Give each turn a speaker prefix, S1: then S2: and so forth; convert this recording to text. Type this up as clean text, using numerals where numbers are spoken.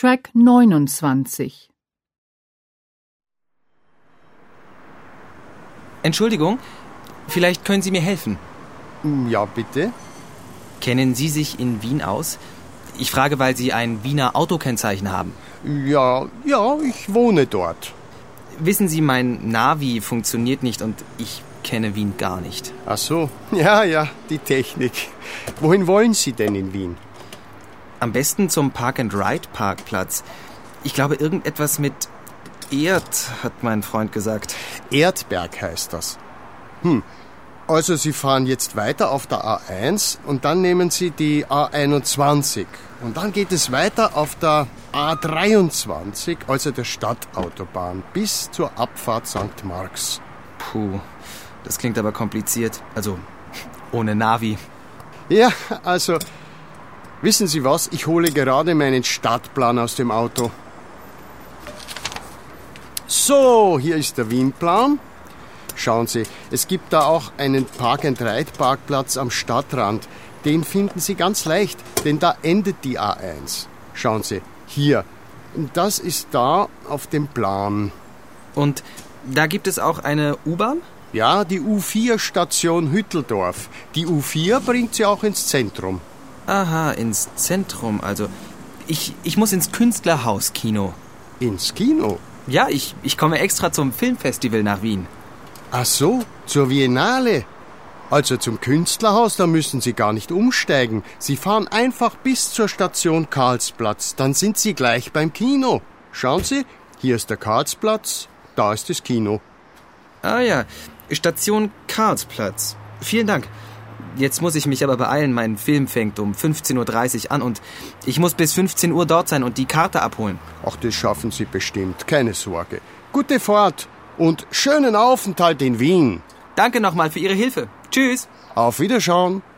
S1: Track 29.
S2: Entschuldigung, vielleicht können Sie mir helfen.
S3: Ja, bitte?
S2: Kennen Sie sich in Wien aus? Ich frage, weil Sie ein Wiener Autokennzeichen haben.
S3: Ja, ich wohne dort.
S2: Wissen Sie, mein Navi funktioniert nicht und ich kenne Wien gar nicht.
S3: Ach so, ja, die Technik. Wohin wollen Sie denn in Wien?
S2: Am besten zum Park-and-Ride-Parkplatz. Ich glaube, irgendetwas mit Erd, hat mein Freund gesagt.
S3: Erdberg heißt das. Also Sie fahren jetzt weiter auf der A1 und dann nehmen Sie die A21. Und dann geht es weiter auf der A23, also der Stadtautobahn, bis zur Abfahrt St. Marx.
S2: Puh, das klingt aber kompliziert. Also, ohne Navi.
S3: Ja, also, wissen Sie was? Ich hole gerade meinen Stadtplan aus dem Auto. So, hier ist der Wienplan. Schauen Sie, es gibt da auch einen Park-and-Ride-Parkplatz am Stadtrand. Den finden Sie ganz leicht, denn da endet die A1. Schauen Sie, hier. Das ist da auf dem Plan.
S2: Und da gibt es auch eine U-Bahn?
S3: Ja, die U4-Station Hütteldorf. Die U4 bringt Sie auch ins Zentrum.
S2: Aha, ins Zentrum. Also, ich muss ins Künstlerhaus-Kino.
S3: Ins Kino?
S2: Ja, ich komme extra zum Filmfestival nach Wien.
S3: Ach so, zur Biennale. Also zum Künstlerhaus, da müssen Sie gar nicht umsteigen. Sie fahren einfach bis zur Station Karlsplatz. Dann sind Sie gleich beim Kino. Schauen Sie, hier ist der Karlsplatz, da ist das Kino.
S2: Ah ja, Station Karlsplatz. Vielen Dank. Jetzt muss ich mich aber beeilen. Mein Film fängt um 15.30 Uhr an und ich muss bis 15 Uhr dort sein und die Karte abholen.
S3: Ach, das schaffen Sie bestimmt, keine Sorge. Gute Fahrt und schönen Aufenthalt in Wien.
S2: Danke nochmal für Ihre Hilfe. Tschüss.
S3: Auf Wiederschauen.